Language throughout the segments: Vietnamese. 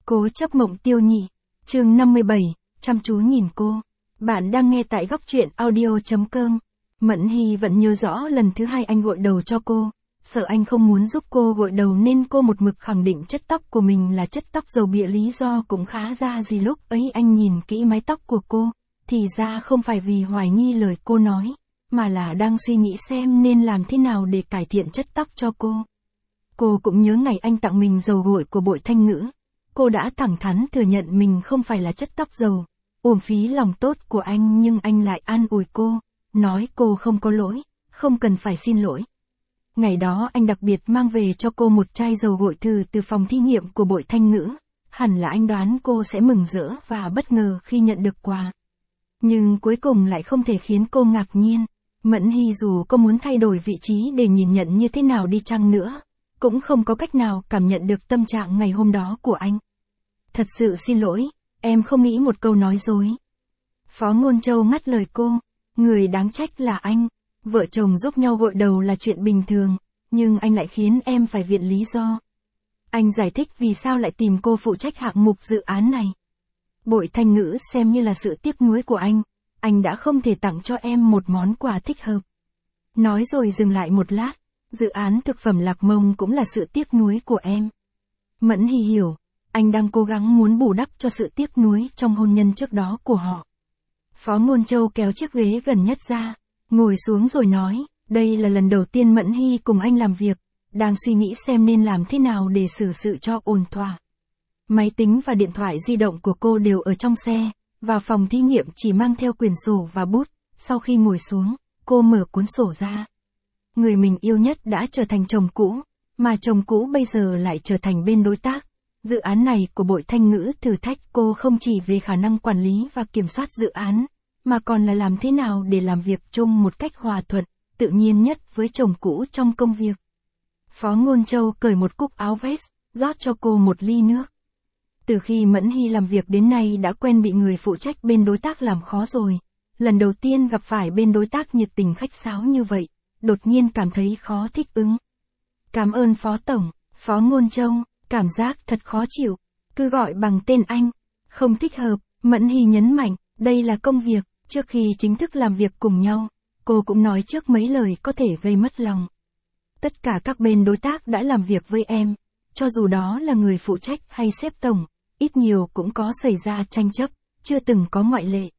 Cố chấp mộng tiêu nhị. Chương 57, chăm chú nhìn cô. Bạn đang nghe tại góc truyện audio.com. Mẫn Hy vẫn nhớ rõ lần thứ hai anh gội đầu cho cô. Sợ anh không muốn giúp cô gội đầu nên cô một mực khẳng định chất tóc của mình là chất tóc dầu bịa, lý do cũng khá ra gì. Lúc ấy anh nhìn kỹ mái tóc của cô, thì ra không phải vì hoài nghi lời cô nói, mà là đang suy nghĩ xem nên làm thế nào để cải thiện chất tóc cho cô. Cô cũng nhớ ngày anh tặng mình dầu gội của Bội Thanh Ngữ. Cô đã thẳng thắn thừa nhận mình không phải là chất tóc dầu, uổng phí lòng tốt của anh, nhưng anh lại an ủi cô, nói cô không có lỗi, không cần phải xin lỗi. Ngày đó anh đặc biệt mang về cho cô một chai dầu gội thử từ phòng thí nghiệm của Bội Thanh Ngữ, hẳn là anh đoán cô sẽ mừng rỡ và bất ngờ khi nhận được quà. Nhưng cuối cùng lại không thể khiến cô ngạc nhiên. Mẫn Hy dù có muốn thay đổi vị trí để nhìn nhận như thế nào đi chăng nữa, cũng không có cách nào cảm nhận được tâm trạng ngày hôm đó của anh. Thật sự xin lỗi, em không nghĩ một câu nói dối. Phó Ngôn Châu ngắt lời cô, người đáng trách là anh. Vợ chồng giúp nhau gội đầu là chuyện bình thường, nhưng anh lại khiến em phải viện lý do. Anh giải thích vì sao lại tìm cô phụ trách hạng mục dự án này. Bội Thanh Ngữ xem như là sự tiếc nuối của anh đã không thể tặng cho em một món quà thích hợp. Nói rồi dừng lại một lát, dự án thực phẩm Lạc Mông cũng là sự tiếc nuối của em. Mẫn Hy hiểu, anh đang cố gắng muốn bù đắp cho sự tiếc nuối trong hôn nhân trước đó của họ. Phó Ngôn Châu kéo chiếc ghế gần nhất ra, ngồi xuống rồi nói, đây là lần đầu tiên Mẫn Hy cùng anh làm việc, đang suy nghĩ xem nên làm thế nào để xử sự cho ổn thỏa. Máy tính và điện thoại di động của cô đều ở trong xe, vào phòng thí nghiệm chỉ mang theo quyển sổ và bút. Sau khi ngồi xuống, cô mở cuốn sổ ra. Người mình yêu nhất đã trở thành chồng cũ, mà chồng cũ bây giờ lại trở thành bên đối tác. Dự án này của Bội Thanh Ngữ thử thách cô không chỉ về khả năng quản lý và kiểm soát dự án, mà còn là làm thế nào để làm việc chung một cách hòa thuận, tự nhiên nhất với chồng cũ trong công việc. Phó Ngôn Châu cởi một cúc áo vest, rót cho cô một ly nước. Từ khi Mẫn Hy làm việc đến nay đã quen bị người phụ trách bên đối tác làm khó rồi. Lần đầu tiên gặp phải bên đối tác nhiệt tình khách sáo như vậy, đột nhiên cảm thấy khó thích ứng. Cảm ơn Phó Tổng, Phó Ngôn Châu, cảm giác thật khó chịu, cứ gọi bằng tên anh, không thích hợp. Mẫn Hy nhấn mạnh, đây là công việc, trước khi chính thức làm việc cùng nhau, cô cũng nói trước mấy lời có thể gây mất lòng. Tất cả các bên đối tác đã làm việc với em, cho dù đó là người phụ trách hay sếp tổng, ít nhiều cũng có xảy ra tranh chấp, chưa từng có ngoại lệ.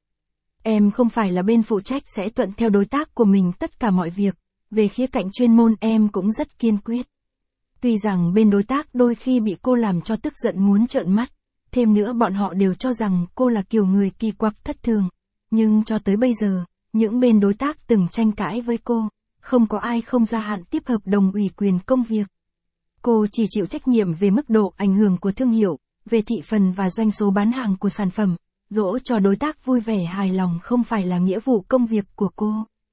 Em không phải là bên phụ trách sẽ thuận theo đối tác của mình tất cả mọi việc, về khía cạnh chuyên môn em cũng rất kiên quyết. Tuy rằng bên đối tác đôi khi bị cô làm cho tức giận muốn trợn mắt, thêm nữa bọn họ đều cho rằng cô là kiểu người kỳ quặc thất thường, nhưng cho tới bây giờ, những bên đối tác từng tranh cãi với cô, không có ai không gia hạn tiếp hợp đồng ủy quyền công việc. Cô chỉ chịu trách nhiệm về mức độ ảnh hưởng của thương hiệu, về thị phần và doanh số bán hàng của sản phẩm, dỗ cho đối tác vui vẻ hài lòng không phải là nghĩa vụ công việc của cô.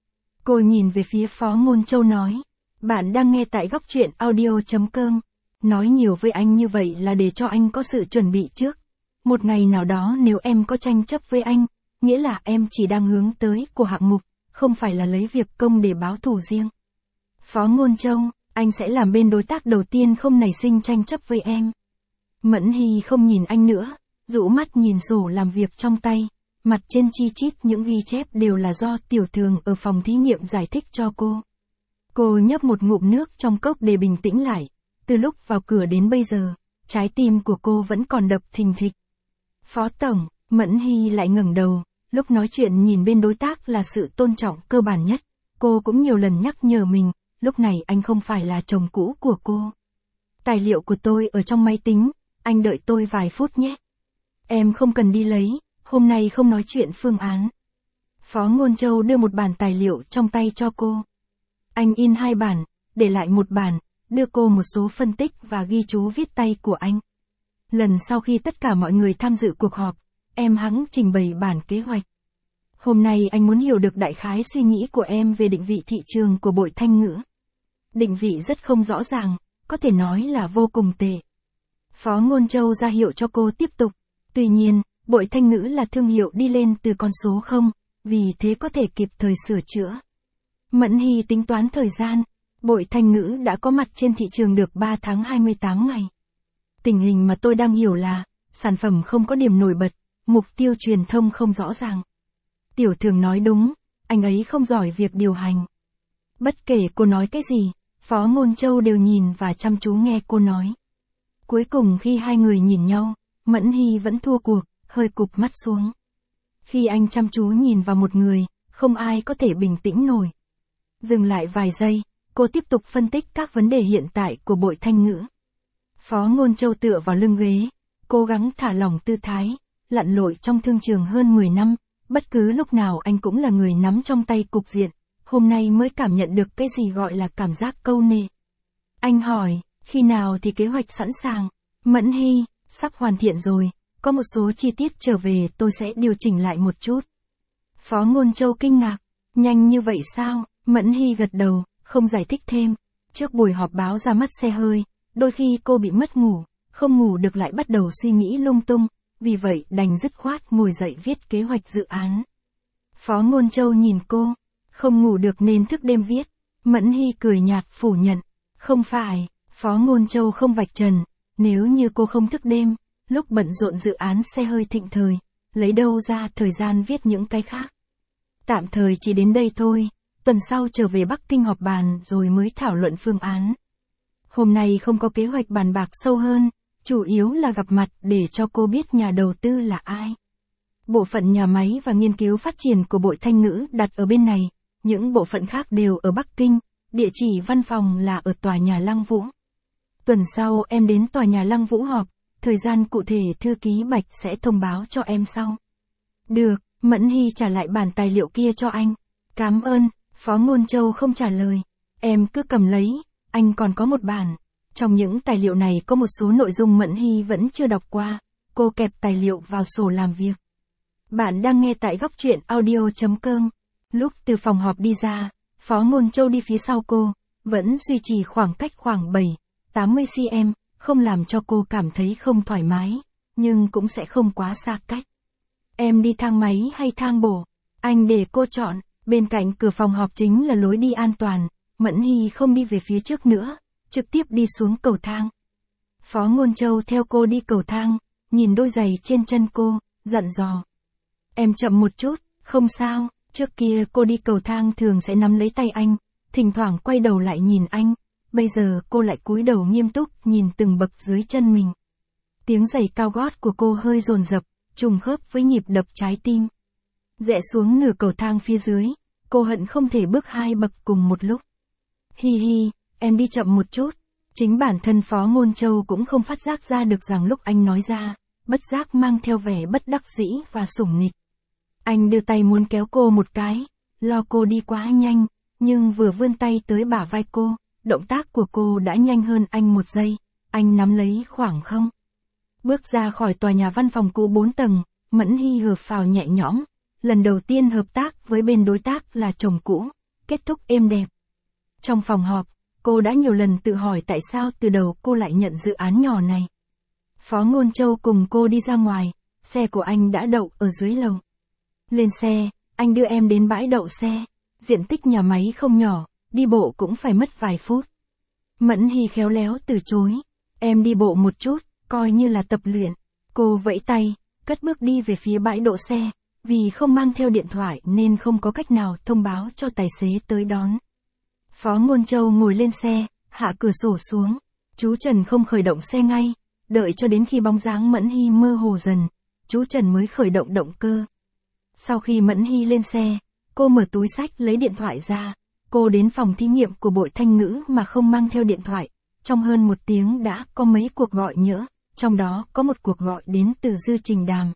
Cô nhìn về phía Phó Ngôn Châu nói, bạn đang nghe tại góc truyện audio.com, nói nhiều với anh như vậy là để cho anh có sự chuẩn bị trước. Một ngày nào đó nếu em có tranh chấp với anh, nghĩa là em chỉ đang hướng tới của hạng mục, không phải là lấy việc công để báo thù riêng. Phó Ngôn Châu, anh sẽ làm bên đối tác đầu tiên không nảy sinh tranh chấp với em. Mẫn Hy không nhìn anh nữa, rũ mắt nhìn sổ làm việc trong tay, mặt trên chi chít những ghi chép đều là do Tiểu Thường ở phòng thí nghiệm giải thích cho cô. Cô nhấp một ngụm nước trong cốc để bình tĩnh lại, từ lúc vào cửa đến bây giờ, trái tim của cô vẫn còn đập thình thịch. Phó Tổng, Mẫn Hy lại ngẩng đầu, lúc nói chuyện nhìn bên đối tác là sự tôn trọng cơ bản nhất, cô cũng nhiều lần nhắc nhở mình, lúc này anh không phải là chồng cũ của cô. Tài liệu của tôi ở trong máy tính, anh đợi tôi vài phút nhé. Em không cần đi lấy, hôm nay không nói chuyện phương án. Phó Ngôn Châu đưa một bản tài liệu trong tay cho cô. Anh in 2 bản, để lại một bản, đưa cô một số phân tích và ghi chú viết tay của anh. Lần sau khi tất cả mọi người tham dự cuộc họp, em hẵng trình bày bản kế hoạch. Hôm nay anh muốn hiểu được đại khái suy nghĩ của em về định vị thị trường của Bội Thanh Ngữ. Định vị rất không rõ ràng, có thể nói là vô cùng tệ. Phó Ngôn Châu ra hiệu cho cô tiếp tục. Tuy nhiên, Bội Thanh Ngữ là thương hiệu đi lên từ con số 0, vì thế có thể kịp thời sửa chữa. Mẫn Hy tính toán thời gian, Bội Thanh Ngữ đã có mặt trên thị trường được 3 tháng 28 ngày. Tình hình mà tôi đang hiểu là, sản phẩm không có điểm nổi bật, mục tiêu truyền thông không rõ ràng. Tiểu Thường nói đúng, anh ấy không giỏi việc điều hành. Bất kể cô nói cái gì, Phó Ngôn Châu đều nhìn và chăm chú nghe cô nói. Cuối cùng khi hai người nhìn nhau, Mẫn Hy vẫn thua cuộc, hơi cụp mắt xuống. Khi anh chăm chú nhìn vào một người, không ai có thể bình tĩnh nổi. Dừng lại vài giây, cô tiếp tục phân tích các vấn đề hiện tại của Bội Thanh Ngữ. Phó Ngôn Châu tựa vào lưng ghế, cố gắng thả lỏng tư thái, lặn lội trong thương trường hơn 10 năm, bất cứ lúc nào anh cũng là người nắm trong tay cục diện, hôm nay mới cảm nhận được cái gì gọi là cảm giác câu nệ. Anh hỏi, khi nào thì kế hoạch sẵn sàng? Mẫn Hy, sắp hoàn thiện rồi, có một số chi tiết trở về tôi sẽ điều chỉnh lại một chút. Phó Ngôn Châu kinh ngạc, nhanh như vậy sao? Mẫn Hy gật đầu, không giải thích thêm. Trước buổi họp báo ra mắt xe hơi, đôi khi cô bị mất ngủ, không ngủ được lại bắt đầu suy nghĩ lung tung, vì vậy đành dứt khoát ngồi dậy viết kế hoạch dự án. Phó Ngôn Châu nhìn cô, không ngủ được nên thức đêm viết. Mẫn Hy cười nhạt phủ nhận, không phải, Phó Ngôn Châu không vạch trần, nếu như cô không thức đêm, lúc bận rộn dự án xe hơi thịnh thời, lấy đâu ra thời gian viết những cái khác. Tạm thời chỉ đến đây thôi, tuần sau trở về Bắc Kinh họp bàn rồi mới thảo luận phương án. Hôm nay không có kế hoạch bàn bạc sâu hơn, chủ yếu là gặp mặt để cho cô biết nhà đầu tư là ai. Bộ phận nhà máy và nghiên cứu phát triển của Bội Thanh Ngữ đặt ở bên này, những bộ phận khác đều ở Bắc Kinh, địa chỉ văn phòng là ở tòa nhà Lăng Vũ. Tuần sau em đến tòa nhà Lăng Vũ họp, thời gian cụ thể thư ký Bạch sẽ thông báo cho em sau. Được, Mẫn Hy trả lại bản tài liệu kia cho anh. Cảm ơn, Phó Ngôn Châu không trả lời. Em cứ cầm lấy, anh còn có một bản. Trong những tài liệu này có một số nội dung Mẫn Hy vẫn chưa đọc qua. Cô kẹp tài liệu vào sổ làm việc. Bạn đang nghe tại góc truyện audio.com. Lúc từ phòng họp đi ra, Phó Ngôn Châu đi phía sau cô, vẫn duy trì khoảng cách khoảng 7-80 cm, không làm cho cô cảm thấy không thoải mái, nhưng cũng sẽ không quá xa cách. Em đi thang máy hay thang bộ? Anh để cô chọn, bên cạnh cửa phòng họp chính là lối đi an toàn, Mẫn Hy không đi về phía trước nữa, trực tiếp đi xuống cầu thang. Phó Ngôn Châu theo cô đi cầu thang, nhìn đôi giày trên chân cô, dặn dò. Em chậm một chút, không sao, trước kia cô đi cầu thang thường sẽ nắm lấy tay anh, thỉnh thoảng quay đầu lại nhìn anh, bây giờ cô lại cúi đầu nghiêm túc nhìn từng bậc dưới chân mình. Tiếng giày cao gót của cô hơi dồn dập, trùng khớp với nhịp đập trái tim. Rẽ xuống nửa cầu thang phía dưới, cô hận không thể bước 2 bậc cùng một lúc. Hi hi, em đi chậm một chút. Chính bản thân Phó Ngôn Châu cũng không phát giác ra được rằng lúc anh nói ra, bất giác mang theo vẻ bất đắc dĩ và sủng nịch. Anh đưa tay muốn kéo cô một cái, lo cô đi quá nhanh, nhưng vừa vươn tay tới bả vai cô, động tác của cô đã nhanh hơn anh 1 giây, anh nắm lấy khoảng không. Bước ra khỏi tòa nhà văn phòng cũ 4 tầng, Mẫn Hy hờ phào nhẹ nhõm, lần đầu tiên hợp tác với bên đối tác là chồng cũ, kết thúc êm đẹp. Trong phòng họp, cô đã nhiều lần tự hỏi tại sao từ đầu cô lại nhận dự án nhỏ này. Phó Ngôn Châu cùng cô đi ra ngoài, xe của anh đã đậu ở dưới lầu. Lên xe, anh đưa em đến bãi đậu xe, diện tích nhà máy không nhỏ, đi bộ cũng phải mất vài phút. Mẫn Hy khéo léo từ chối, em đi bộ một chút, coi như là tập luyện. Cô vẫy tay, cất bước đi về phía bãi đỗ xe, vì không mang theo điện thoại nên không có cách nào thông báo cho tài xế tới đón. Phó Ngôn Châu ngồi lên xe, hạ cửa sổ xuống, chú Trần không khởi động xe ngay, đợi cho đến khi bóng dáng Mẫn Hy mơ hồ dần, chú Trần mới khởi động động cơ. Sau khi Mẫn Hy lên xe, cô mở túi xách lấy điện thoại ra, cô đến phòng thí nghiệm của Bội Thanh Ngữ mà không mang theo điện thoại, trong hơn 1 tiếng đã có mấy cuộc gọi nhỡ, trong đó có một cuộc gọi đến từ Dư Trình Đàm.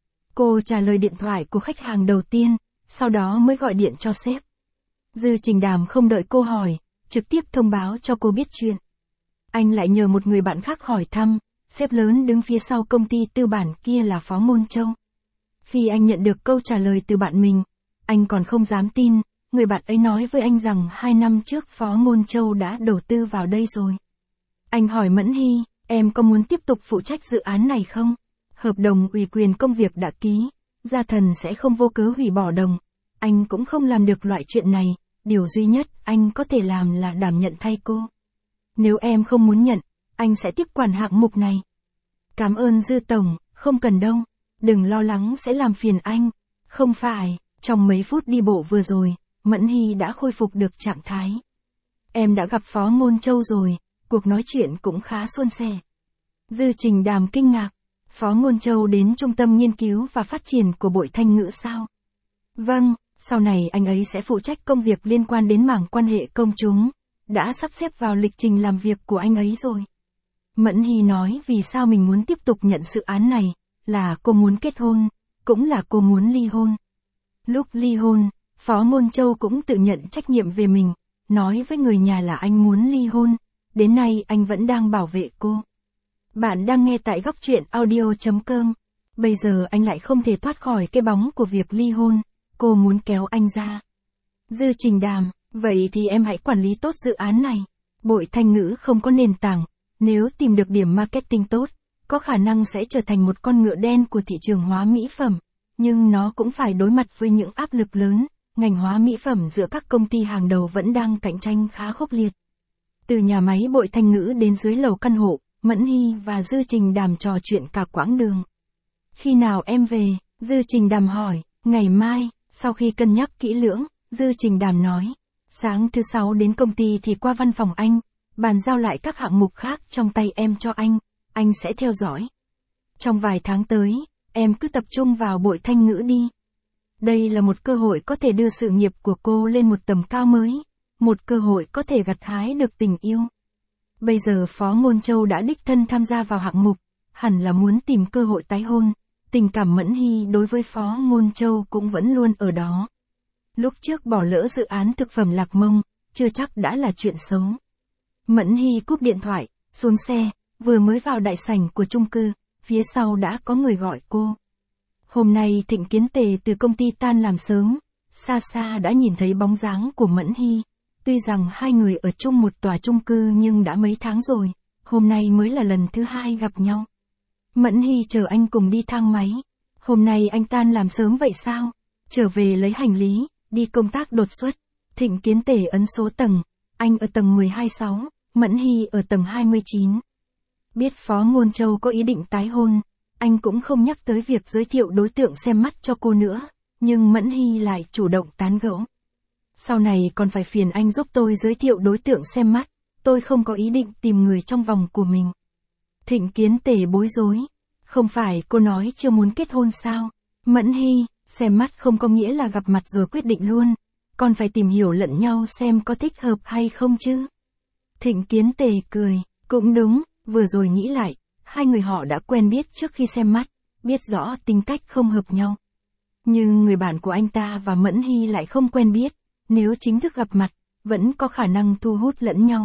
Cô trả lời điện thoại của khách hàng đầu tiên, sau đó mới gọi điện cho sếp. Dư Trình Đàm không đợi cô hỏi, trực tiếp thông báo cho cô biết chuyện. Anh lại nhờ một người bạn khác hỏi thăm, sếp lớn đứng phía sau công ty tư bản kia là Phó Ngôn Châu. Khi anh nhận được câu trả lời từ bạn mình, anh còn không dám tin, người bạn ấy nói với anh rằng 2 năm trước Phó Ngôn Châu đã đầu tư vào đây rồi. Anh hỏi Mẫn Hy, em có muốn tiếp tục phụ trách dự án này không? Hợp đồng ủy quyền công việc đã ký, gia thần sẽ không vô cớ hủy bỏ đồng. Anh cũng không làm được loại chuyện này, điều duy nhất anh có thể làm là đảm nhận thay cô. Nếu em không muốn nhận, anh sẽ tiếp quản hạng mục này. Cảm ơn Dư Tổng, Không cần đâu, đừng lo lắng sẽ làm phiền anh. Không phải, trong mấy phút đi bộ vừa rồi, Mẫn Hy đã khôi phục được trạng thái. Em đã gặp Phó Ngôn Châu rồi, cuộc nói chuyện cũng khá suôn sẻ. Dư Trình Đàm kinh ngạc, Phó Ngôn Châu đến Trung tâm Nghiên cứu và Phát triển của Bội Thanh Ngữ sao? Vâng, sau này anh ấy sẽ phụ trách công việc liên quan đến mảng quan hệ công chúng, đã sắp xếp vào lịch trình làm việc của anh ấy rồi. Mẫn Hy nói vì sao mình muốn tiếp tục nhận dự án này, là cô muốn kết hôn, cũng là cô muốn ly hôn. Lúc ly hôn, Phó Ngôn Châu cũng tự nhận trách nhiệm về mình, nói với người nhà là anh muốn ly hôn, đến nay anh vẫn đang bảo vệ cô. Bạn đang nghe tại góc truyện audio.com. Bây giờ anh lại không thể thoát khỏi cái bóng của việc ly hôn, cô muốn kéo anh ra. Dư Trình Đàm, vậy thì em hãy quản lý tốt dự án này. Bội Thanh Ngữ không có nền tảng, nếu tìm được điểm marketing tốt, có khả năng sẽ trở thành một con ngựa đen của thị trường hóa mỹ phẩm, nhưng nó cũng phải đối mặt với những áp lực lớn, ngành hóa mỹ phẩm giữa các công ty hàng đầu vẫn đang cạnh tranh khá khốc liệt. Từ nhà máy Bội Thanh Ngữ đến dưới lầu căn hộ, Mẫn Hy và Dư Trình Đàm trò chuyện cả quãng đường. Khi nào em về? Dư Trình Đàm hỏi. Ngày mai, sau khi cân nhắc kỹ lưỡng, Dư Trình Đàm nói. Sáng thứ 6 đến công ty thì qua văn phòng anh, bàn giao lại các hạng mục khác trong tay em cho anh sẽ theo dõi. Trong vài tháng tới, em cứ tập trung vào Bội Thanh Ngữ đi. Đây là một cơ hội có thể đưa sự nghiệp của cô lên một tầm cao mới, một cơ hội có thể gặt hái được tình yêu. Bây giờ Phó Ngôn Châu đã đích thân tham gia vào hạng mục, hẳn là muốn tìm cơ hội tái hôn, tình cảm Mẫn Hy đối với Phó Ngôn Châu cũng vẫn luôn ở đó. Lúc trước bỏ lỡ dự án thực phẩm Lạc Mông, chưa chắc đã là chuyện xấu. Mẫn Hy cúp điện thoại, xuống xe, vừa mới vào đại sảnh của chung cư, phía sau đã có người gọi cô. Hôm nay Thịnh Kiến Tề từ công ty tan làm sớm, xa xa đã nhìn thấy bóng dáng của Mẫn Hy. Tuy rằng hai người ở chung một tòa chung cư nhưng đã mấy tháng rồi, hôm nay mới là lần thứ hai gặp nhau. Mẫn Hy chờ anh cùng đi thang máy. Hôm nay anh tan làm sớm vậy sao? Trở về lấy hành lý, đi công tác đột xuất. Thịnh Kiến Tề ấn số tầng, anh ở tầng 12-6, Mẫn Hy ở tầng 29. Biết Phó Ngôn Châu có ý định tái hôn, anh cũng không nhắc tới việc giới thiệu đối tượng xem mắt cho cô nữa, nhưng Mẫn Hy lại chủ động tán gẫu. Sau này còn phải phiền anh giúp tôi giới thiệu đối tượng xem mắt, tôi không có ý định tìm người trong vòng của mình. Thịnh Kiến Tề bối rối, không phải cô nói chưa muốn kết hôn sao? Mẫn Hy, xem mắt không có nghĩa là gặp mặt rồi quyết định luôn, còn phải tìm hiểu lẫn nhau xem có thích hợp hay không chứ. Thịnh Kiến Tề cười, cũng đúng, vừa rồi nghĩ lại, hai người họ đã quen biết trước khi xem mắt, biết rõ tính cách không hợp nhau. Nhưng người bạn của anh ta và Mẫn Hy lại không quen biết, nếu chính thức gặp mặt, vẫn có khả năng thu hút lẫn nhau.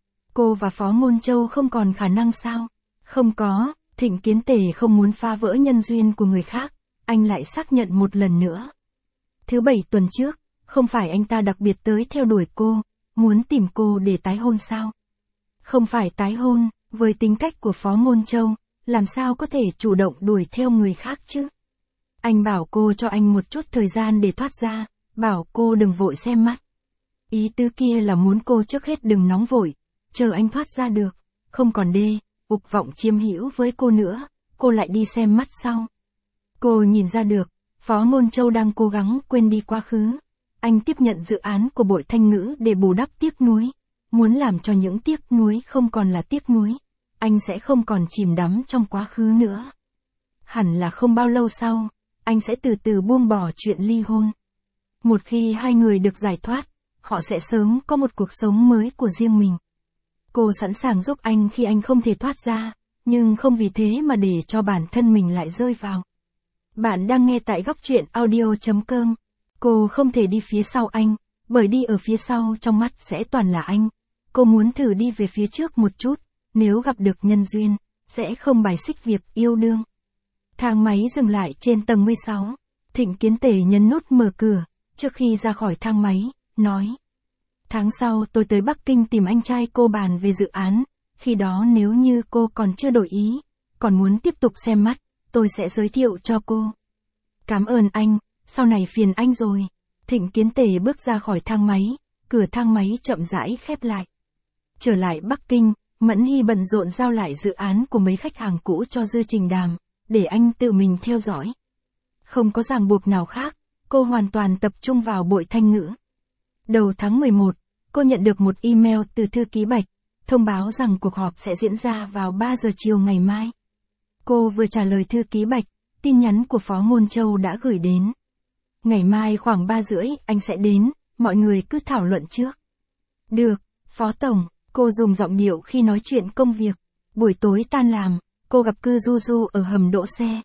Cô và Phó Ngôn Châu không còn khả năng sao? Không có, Thịnh Kiến Tề không muốn phá vỡ nhân duyên của người khác, anh lại xác nhận một lần nữa. Thứ Bảy tuần trước, không phải anh ta đặc biệt tới theo đuổi cô, muốn tìm cô để tái hôn sao? Không phải tái hôn, với tính cách của Phó Ngôn Châu, làm sao có thể chủ động đuổi theo người khác chứ? Anh bảo cô cho anh một chút thời gian để thoát ra, bảo cô đừng vội xem mắt. Ý tứ kia là muốn cô trước hết đừng nóng vội, chờ anh thoát ra được, không còn ục vọng chiếm hữu với cô nữa, cô lại đi xem mắt sau. Cô nhìn ra được, Phó Ngôn Châu đang cố gắng quên đi quá khứ. Anh tiếp nhận dự án của Bội Thanh Ngữ để bù đắp tiếc nuối, muốn làm cho những tiếc nuối không còn là tiếc nuối. Anh sẽ không còn chìm đắm trong quá khứ nữa. Hẳn là không bao lâu sau, anh sẽ từ từ buông bỏ chuyện ly hôn. Một khi hai người được giải thoát, họ sẽ sớm có một cuộc sống mới của riêng mình. Cô sẵn sàng giúp anh khi anh không thể thoát ra, nhưng không vì thế mà để cho bản thân mình lại rơi vào. Bạn đang nghe tại góc truyện audio.com. Cô không thể đi phía sau anh, bởi đi ở phía sau trong mắt sẽ toàn là anh. Cô muốn thử đi về phía trước một chút, nếu gặp được nhân duyên, sẽ không bài xích việc yêu đương. Thang máy dừng lại trên tầng 16. Thịnh Kiến Tề nhấn nút mở cửa, trước khi ra khỏi thang máy, nói. Tháng sau tôi tới Bắc Kinh tìm anh trai cô bàn về dự án, khi đó nếu như cô còn chưa đổi ý, còn muốn tiếp tục xem mắt, tôi sẽ giới thiệu cho cô. Cảm ơn anh, sau này phiền anh rồi. Thịnh Kiến Tề bước ra khỏi thang máy, cửa thang máy chậm rãi khép lại. Trở lại Bắc Kinh, Mẫn Hy bận rộn giao lại dự án của mấy khách hàng cũ cho Dư Trình Đàm, để anh tự mình theo dõi. Không có ràng buộc nào khác, cô hoàn toàn tập trung vào Bội Thanh Ngữ. Đầu tháng 11, cô nhận được một email từ thư ký Bạch, thông báo rằng cuộc họp sẽ diễn ra vào 3 giờ chiều ngày mai. Cô vừa trả lời thư ký Bạch, tin nhắn của Phó Ngôn Châu đã gửi đến. Ngày mai khoảng 3 rưỡi anh sẽ đến, mọi người cứ thảo luận trước. Được, Phó Tổng, cô dùng giọng điệu khi nói chuyện công việc. Buổi tối tan làm, cô gặp Cư Du Du ở hầm đỗ xe.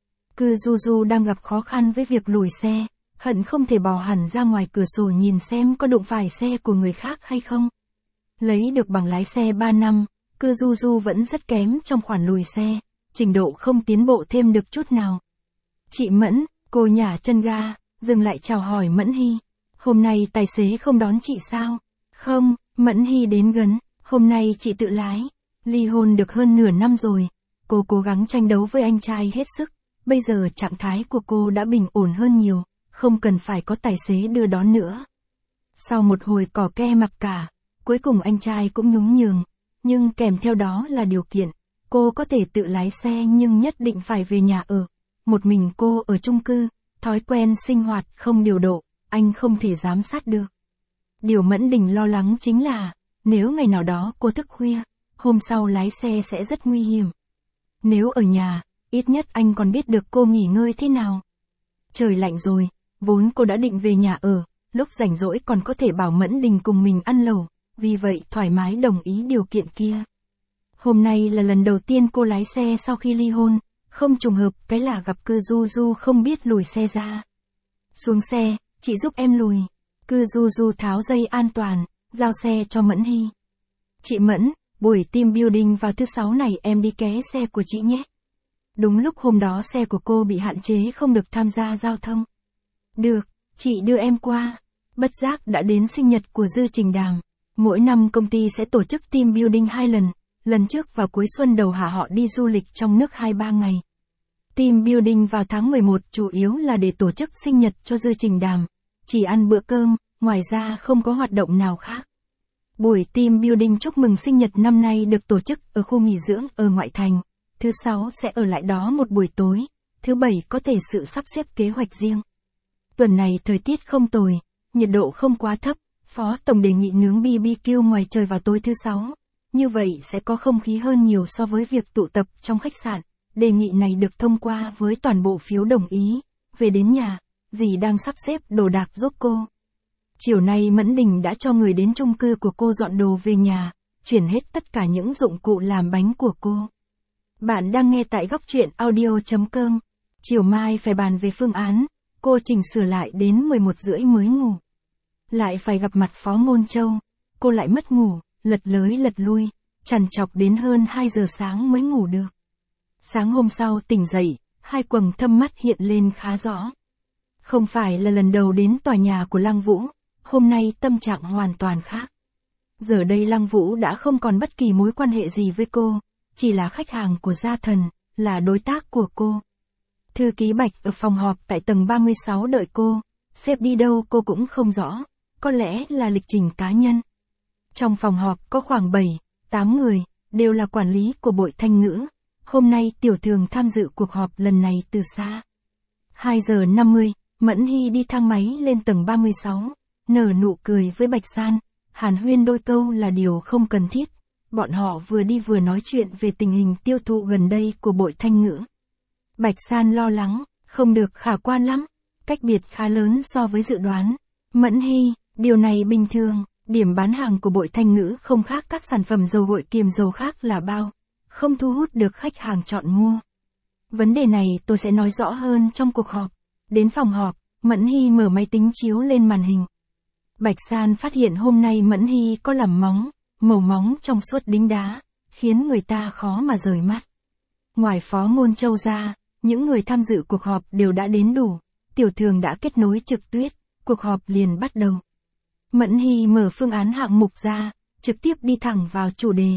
Cư Du Du đang gặp khó khăn với việc lùi xe, hận không thể bò hẳn ra ngoài cửa sổ nhìn xem có đụng phải xe của người khác hay không. Lấy được bằng lái xe 3 năm, Cư Du Du vẫn rất kém trong khoản lùi xe, trình độ không tiến bộ thêm được chút nào. Chị Mẫn, cô nhả chân ga, dừng lại chào hỏi Mẫn Hy. Hôm nay tài xế không đón chị sao? Không, Mẫn Hy đến gần, hôm nay chị tự lái. Ly hôn được hơn nửa năm rồi, cô cố gắng tranh đấu với anh trai hết sức. Bây giờ trạng thái của cô đã bình ổn hơn nhiều, không cần phải có tài xế đưa đón nữa. Sau một hồi cỏ ke mặc cả, cuối cùng anh trai cũng nhún nhường, nhưng kèm theo đó là điều kiện, cô có thể tự lái xe nhưng nhất định phải về nhà ở. Một mình cô ở chung cư, thói quen sinh hoạt không điều độ, anh không thể giám sát được. Điều Mẫn Đình lo lắng chính là, nếu ngày nào đó cô thức khuya, hôm sau lái xe sẽ rất nguy hiểm. Nếu ở nhà, ít nhất anh còn biết được cô nghỉ ngơi thế nào. Trời lạnh rồi, vốn cô đã định về nhà ở, lúc rảnh rỗi còn có thể bảo Mẫn Đình cùng mình ăn lẩu, vì vậy thoải mái đồng ý điều kiện kia. Hôm nay là lần đầu tiên cô lái xe sau khi ly hôn, không trùng hợp cái là gặp Cư Du Du không biết lùi xe ra. Xuống xe, chị giúp em lùi. Cư Du Du tháo dây an toàn, giao xe cho Mẫn Hy. Chị Mẫn, buổi team building vào thứ 6 này em đi ké xe của chị nhé. Đúng lúc hôm đó xe của cô bị hạn chế không được tham gia giao thông. Được, chị đưa em qua. Bất giác đã đến sinh nhật của Dư Trình Đàm. Mỗi năm công ty sẽ tổ chức team building 2 lần. Lần trước vào cuối xuân đầu hạ họ đi du lịch trong nước 2-3 ngày. Team building vào tháng 11 chủ yếu là để tổ chức sinh nhật cho Dư Trình Đàm. Chỉ ăn bữa cơm, ngoài ra không có hoạt động nào khác. Buổi team building chúc mừng sinh nhật năm nay được tổ chức ở khu nghỉ dưỡng ở ngoại thành. Thứ 6 sẽ ở lại đó một buổi tối, thứ 7 có thể sự sắp xếp kế hoạch riêng. Tuần này thời tiết không tồi, nhiệt độ không quá thấp, Phó Tổng đề nghị nướng BBQ ngoài trời vào tối thứ 6. Như vậy sẽ có không khí hơn nhiều so với việc tụ tập trong khách sạn. Đề nghị này được thông qua với toàn bộ phiếu đồng ý. Về đến nhà, dì đang sắp xếp đồ đạc giúp cô. Chiều nay Mẫn Đình đã cho người đến chung cư của cô dọn đồ về nhà, chuyển hết tất cả những dụng cụ làm bánh của cô. Bạn đang nghe tại góc truyện audio.com. Chiều mai phải bàn về phương án, cô chỉnh sửa lại đến 11 rưỡi mới ngủ. Lại phải gặp mặt Phó Ngôn Châu, cô lại mất ngủ, lật lới lật lui, trằn trọc đến hơn 2 giờ sáng mới ngủ được. Sáng hôm sau tỉnh dậy, hai quầng thâm mắt hiện lên khá rõ. Không phải là lần đầu đến tòa nhà của Lăng Vũ, hôm nay tâm trạng hoàn toàn khác. Giờ đây Lăng Vũ đã không còn bất kỳ mối quan hệ gì với cô, chỉ là khách hàng của gia thần, là đối tác của cô. Thư ký Bạch ở phòng họp tại tầng 36 đợi cô, sếp đi đâu cô cũng không rõ, có lẽ là lịch trình cá nhân. Trong phòng họp có khoảng 7-8 người, đều là quản lý của Bội Thanh Ngữ. Hôm nay Tiểu Thường tham dự cuộc họp lần này từ xa. 2 giờ 50, Mẫn Hy đi thang máy lên tầng 36, nở nụ cười với Bạch San, hàn huyên đôi câu là điều không cần thiết. Bọn họ vừa đi vừa nói chuyện về tình hình tiêu thụ gần đây của Bội Thanh Ngữ. Bạch San lo lắng, không được khả quan lắm, cách biệt khá lớn so với dự đoán. Mẫn Hy, điều này bình thường, điểm bán hàng của Bội Thanh Ngữ không khác các sản phẩm dầu gội kiềm dầu khác là bao, không thu hút được khách hàng chọn mua. Vấn đề này tôi sẽ nói rõ hơn trong cuộc họp. Đến phòng họp, Mẫn Hy mở máy tính chiếu lên màn hình. Bạch San phát hiện hôm nay Mẫn Hy có làm móng, màu móng trong suốt đính đá, khiến người ta khó mà rời mắt. Ngoài Phó Ngôn Châu ra, những người tham dự cuộc họp đều đã đến đủ. Tiểu Thường đã kết nối trực tuyết, cuộc họp liền bắt đầu. Mẫn Hy mở phương án hạng mục ra, trực tiếp đi thẳng vào chủ đề.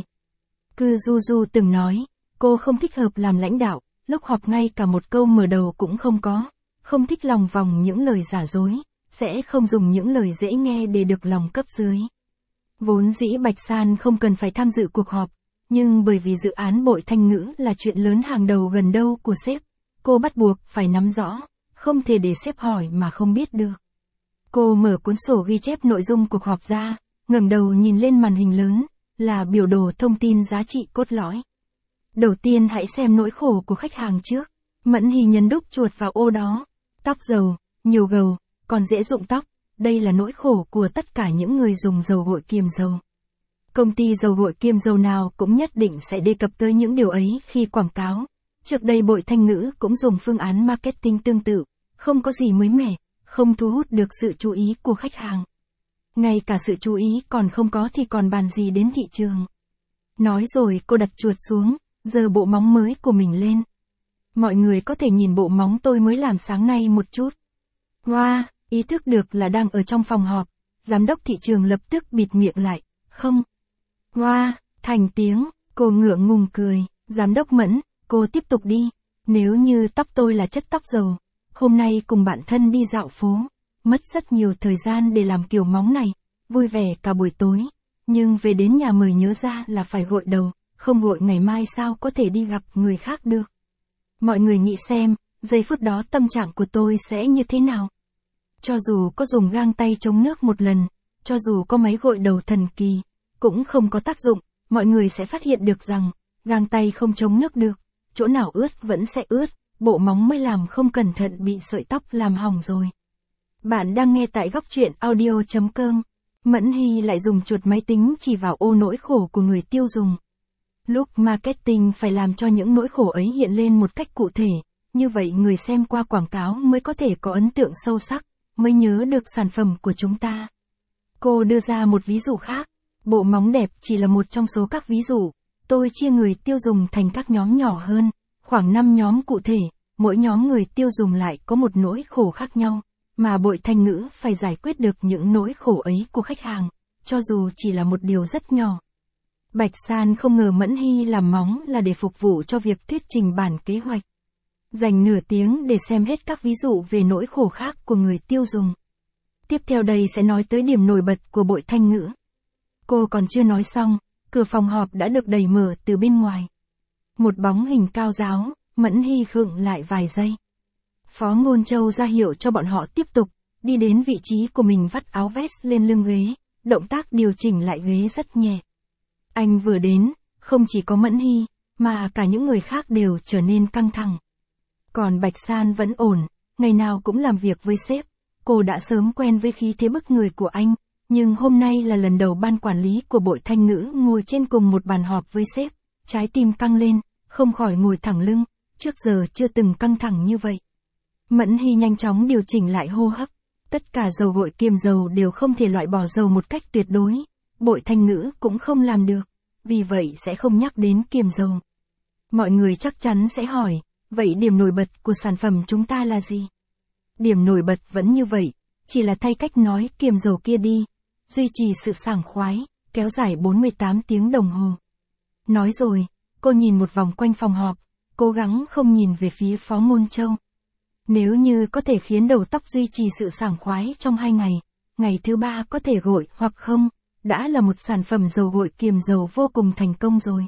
Cư Du Du từng nói, cô không thích hợp làm lãnh đạo, lúc họp ngay cả một câu mở đầu cũng không có, không thích lòng vòng những lời giả dối, sẽ không dùng những lời dễ nghe để được lòng cấp dưới. Vốn dĩ Bạch San không cần phải tham dự cuộc họp, nhưng bởi vì dự án Bội Thanh Ngữ là chuyện lớn hàng đầu gần đâu của sếp, cô bắt buộc phải nắm rõ, không thể để sếp hỏi mà không biết được. Cô mở cuốn sổ ghi chép nội dung cuộc họp ra, ngẩng đầu nhìn lên màn hình lớn, là biểu đồ thông tin giá trị cốt lõi. Đầu tiên hãy xem nỗi khổ của khách hàng trước. Mẫn Hy nhấn đúc chuột vào ô đó. Tóc dầu, nhiều gầu, còn dễ rụng tóc. Đây là nỗi khổ của tất cả những người dùng dầu gội kiềm dầu. Công ty dầu gội kiềm dầu nào cũng nhất định sẽ đề cập tới những điều ấy khi quảng cáo. Trước đây Bội Thanh Ngữ cũng dùng phương án marketing tương tự, không có gì mới mẻ, không thu hút được sự chú ý của khách hàng. Ngay cả sự chú ý còn không có thì còn bàn gì đến thị trường. Nói rồi cô đặt chuột xuống, giơ bộ móng mới của mình lên. Mọi người có thể nhìn bộ móng tôi mới làm sáng nay một chút. Wow, ý thức được là đang ở trong phòng họp, giám đốc thị trường lập tức bịt miệng lại, không. Wow, thành tiếng, cô ngượng ngùng cười, giám đốc Mẫn, cô tiếp tục đi. Nếu như tóc tôi là chất tóc dầu, hôm nay cùng bạn thân đi dạo phố, mất rất nhiều thời gian để làm kiểu móng này, vui vẻ cả buổi tối, nhưng về đến nhà mới nhớ ra là phải gội đầu, không gội ngày mai sao có thể đi gặp người khác được. Mọi người nghĩ xem, giây phút đó tâm trạng của tôi sẽ như thế nào? Cho dù có dùng găng tay chống nước một lần, cho dù có máy gội đầu thần kỳ, cũng không có tác dụng, mọi người sẽ phát hiện được rằng, găng tay không chống nước được, chỗ nào ướt vẫn sẽ ướt, bộ móng mới làm không cẩn thận bị sợi tóc làm hỏng rồi. Bạn đang nghe tại góc truyện audio.com. Mẫn Hy lại dùng chuột máy tính chỉ vào ô nỗi khổ của người tiêu dùng. Lúc marketing phải làm cho những nỗi khổ ấy hiện lên một cách cụ thể, như vậy người xem qua quảng cáo mới có thể có ấn tượng sâu sắc, mới nhớ được sản phẩm của chúng ta. Cô đưa ra một ví dụ khác, bộ móng đẹp chỉ là một trong số các ví dụ, tôi chia người tiêu dùng thành các nhóm nhỏ hơn, khoảng 5 nhóm cụ thể, mỗi nhóm người tiêu dùng lại có một nỗi khổ khác nhau, mà Bội Thanh Ngữ phải giải quyết được những nỗi khổ ấy của khách hàng, cho dù chỉ là một điều rất nhỏ. Bạch San không ngờ Mẫn Hy làm móng là để phục vụ cho việc thuyết trình bản kế hoạch. Dành nửa tiếng để xem hết các ví dụ về nỗi khổ khác của người tiêu dùng. Tiếp theo đây sẽ nói tới điểm nổi bật của Bội Thanh Ngữ. Cô còn chưa nói xong, cửa phòng họp đã được đẩy mở từ bên ngoài. Một bóng hình cao ráo, Mẫn Hy khựng lại vài giây. Phó Ngôn Châu ra hiệu cho bọn họ tiếp tục, đi đến vị trí của mình vắt áo vest lên lưng ghế, động tác điều chỉnh lại ghế rất nhẹ. Anh vừa đến, không chỉ có Mẫn Hy, mà cả những người khác đều trở nên căng thẳng. Còn Bạch San vẫn ổn, ngày nào cũng làm việc với sếp, cô đã sớm quen với khí thế bức người của anh, nhưng hôm nay là lần đầu ban quản lý của Bội Thanh Ngữ ngồi trên cùng một bàn họp với sếp, trái tim căng lên, không khỏi ngồi thẳng lưng, trước giờ chưa từng căng thẳng như vậy. Mẫn Hy nhanh chóng điều chỉnh lại hô hấp, tất cả dầu gội kiềm dầu đều không thể loại bỏ dầu một cách tuyệt đối, Bội Thanh Ngữ cũng không làm được, vì vậy sẽ không nhắc đến kiềm dầu. Mọi người chắc chắn sẽ hỏi, vậy điểm nổi bật của sản phẩm chúng ta là gì? Điểm nổi bật vẫn như vậy, chỉ là thay cách nói kiềm dầu kia đi, duy trì sự sảng khoái, kéo dài 48 tiếng đồng hồ. Nói rồi, cô nhìn một vòng quanh phòng họp, cố gắng không nhìn về phía Phó Ngôn Châu. Nếu như có thể khiến đầu tóc duy trì sự sảng khoái trong 2 ngày, ngày thứ 3 có thể gội hoặc không, đã là một sản phẩm dầu gội kiềm dầu vô cùng thành công rồi.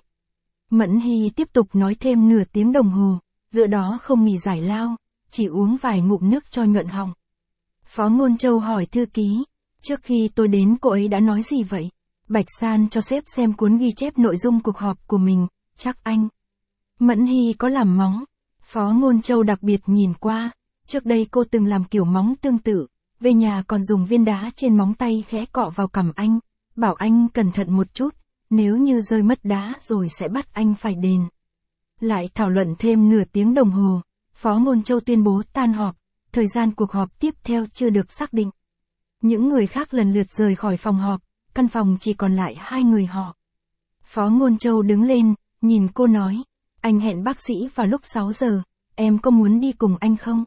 Mẫn Hy tiếp tục nói thêm nửa tiếng đồng hồ, giữa đó không nghỉ giải lao, chỉ uống vài ngụm nước cho nhuận họng. Phó Ngôn Châu hỏi thư ký, trước khi tôi đến cô ấy đã nói gì vậy? Bạch San cho sếp xem cuốn ghi chép nội dung cuộc họp của mình, chắc anh. Mẫn Hy có làm móng. Phó Ngôn Châu đặc biệt nhìn qua, trước đây cô từng làm kiểu móng tương tự, về nhà còn dùng viên đá trên móng tay khẽ cọ vào cằm anh, bảo anh cẩn thận một chút, nếu như rơi mất đá rồi sẽ bắt anh phải đền. Lại thảo luận thêm nửa tiếng đồng hồ, Phó Ngôn Châu tuyên bố tan họp, thời gian cuộc họp tiếp theo chưa được xác định. Những người khác lần lượt rời khỏi phòng họp, căn phòng chỉ còn lại 2 người họ. Phó Ngôn Châu đứng lên, nhìn cô nói, anh hẹn bác sĩ vào lúc 6 giờ, em có muốn đi cùng anh không?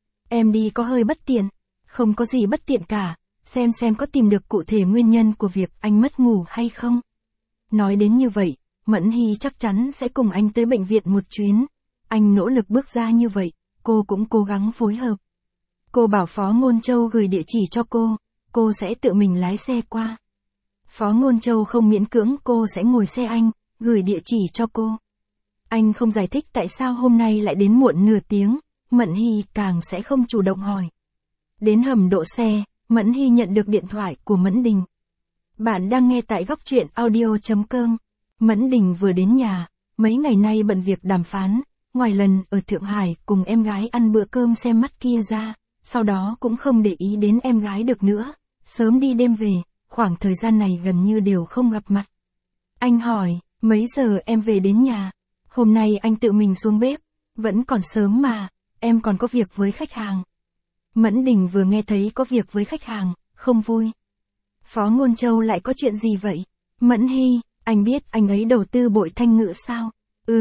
Em đi có hơi bất tiện, không có gì bất tiện cả, xem có tìm được cụ thể nguyên nhân của việc anh mất ngủ hay không. Nói đến như vậy, Mẫn Hy chắc chắn sẽ cùng anh tới bệnh viện một chuyến. Anh nỗ lực bước ra như vậy, cô cũng cố gắng phối hợp. Cô bảo Phó Ngôn Châu gửi địa chỉ cho cô sẽ tự mình lái xe qua. Phó Ngôn Châu không miễn cưỡng, cô sẽ ngồi xe anh, gửi địa chỉ cho cô. Anh không giải thích tại sao hôm nay lại đến muộn nửa tiếng, Mẫn Hy càng sẽ không chủ động hỏi. Đến hầm đỗ xe, Mẫn Hy nhận được điện thoại của Mẫn Đình. Bạn đang nghe tại góc truyện audio.com. Mẫn Đình vừa đến nhà, mấy ngày nay bận việc đàm phán, ngoài lần ở Thượng Hải cùng em gái ăn bữa cơm xem mắt kia ra, sau đó cũng không để ý đến em gái được nữa, sớm đi đêm về, khoảng thời gian này gần như đều không gặp mặt. Anh hỏi, mấy giờ em về đến nhà? Hôm nay anh tự mình xuống bếp, vẫn còn sớm mà, em còn có việc với khách hàng. Mẫn Đình vừa nghe thấy có việc với khách hàng, không vui. Phó Ngôn Châu lại có chuyện gì vậy? Mẫn Hy, anh biết anh ấy đầu tư Bội Thanh Ngữ sao?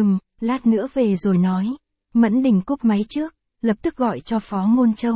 Lát nữa về rồi nói. Mẫn Đình cúp máy trước, lập tức gọi cho Phó Ngôn Châu.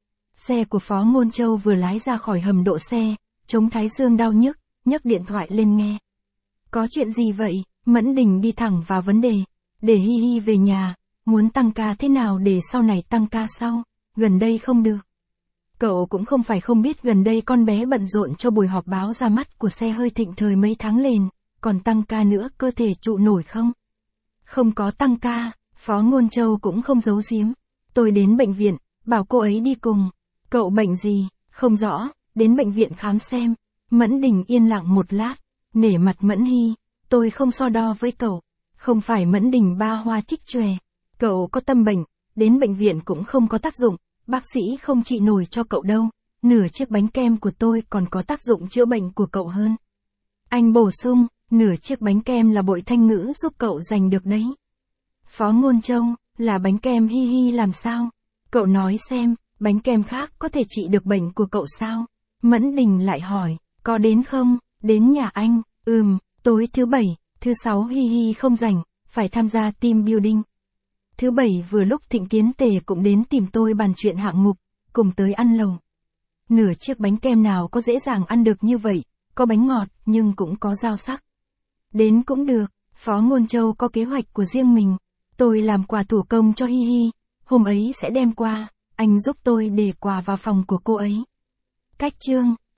Xe của Phó Ngôn Châu vừa lái ra khỏi hầm đỗ xe, chống thái dương đau nhức, nhấc điện thoại lên nghe. Có chuyện gì vậy? Mẫn Đình đi thẳng vào vấn đề. Để Hi Hi về nhà, muốn tăng ca thế nào để sau này tăng ca sau, gần đây không được. Cậu cũng không phải không biết gần đây con bé bận rộn cho buổi họp báo ra mắt của xe hơi Thịnh Thời mấy tháng liền, còn tăng ca nữa cơ thể trụ nổi không? Không có tăng ca, Phó Ngôn Châu cũng không giấu giếm. Tôi đến bệnh viện, bảo cô ấy đi cùng. Cậu bệnh gì? Không rõ, đến bệnh viện khám xem. Mẫn Đình yên lặng một lát, nể mặt Mẫn Hy, tôi không so đo với cậu. Không phải Mẫn Đình ba hoa trích chòe. Cậu có tâm bệnh, đến bệnh viện cũng không có tác dụng, bác sĩ không trị nổi cho cậu đâu. Nửa chiếc bánh kem của tôi còn có tác dụng chữa bệnh của cậu hơn. Anh bổ sung, nửa chiếc bánh kem là Bội Thanh Ngữ giúp cậu giành được đấy. Phó Ngôn Châu, là bánh kem Hi Hi làm sao? Cậu nói xem, bánh kem khác có thể trị được bệnh của cậu sao? Mẫn Đình lại hỏi, có đến không? Đến nhà anh, tối thứ Bảy, thứ Sáu Hi Hi không rảnh, phải tham gia team building. Thứ Bảy vừa lúc Thịnh Kiến Tề cũng đến tìm tôi bàn chuyện hạng mục, cùng tới ăn lẩu. Nửa chiếc bánh kem nào có dễ dàng ăn được như vậy, có bánh ngọt nhưng cũng có rau sắc. Đến cũng được, Phó Ngôn Châu có kế hoạch của riêng mình. Tôi làm quà thủ công cho Hi Hi, hôm ấy sẽ đem qua, anh giúp tôi để quà vào phòng của cô ấy. Cách chương